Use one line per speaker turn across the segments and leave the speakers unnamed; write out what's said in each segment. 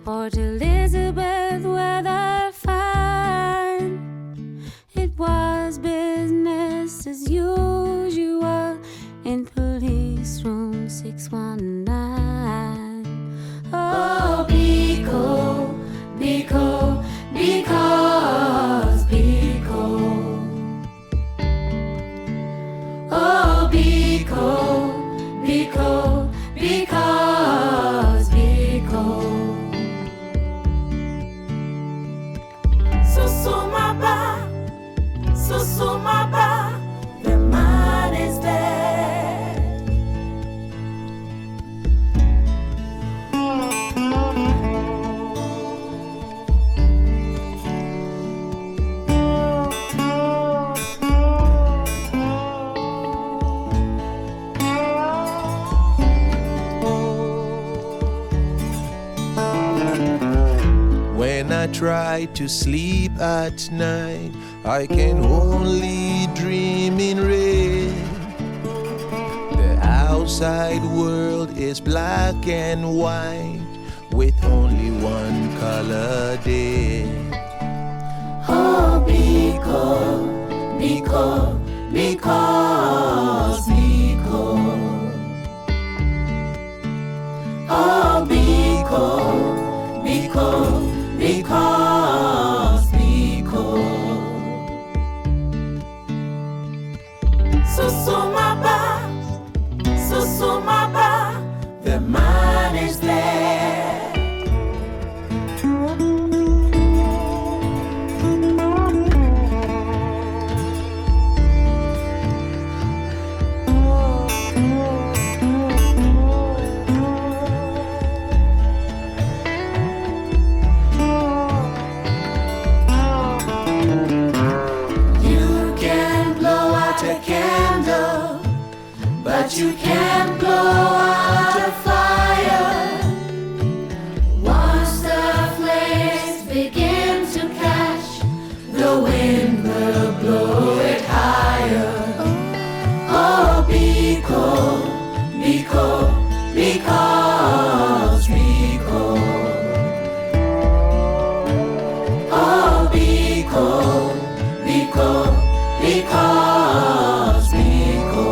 Port Elizabeth weather fine. It was business as usual in police room 619. Oh, Biko, Biko, because Biko. Oh, Biko, Biko, because Biko. Susumaba, the man is dead.
When I try to sleep at night, I can only dream in red. The outside world is black and white, with only one color dead.
Oh, Biko, Biko, because Biko. Oh, Biko, Biko, because Biko. Susumaba, the man is there. But you can't blow out a fire. Once the flames begin to catch, the wind will blow it higher. Oh, Biko, Biko, because Biko. Oh, Biko, Biko, because Biko.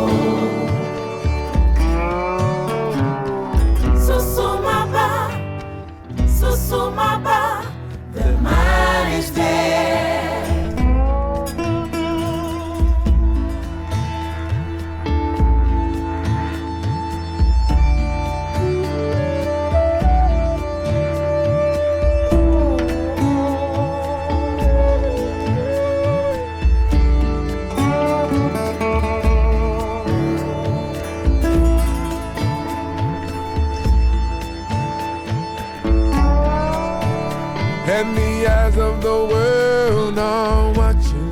Susumaba, the man is dead.
And the eyes of the world are watching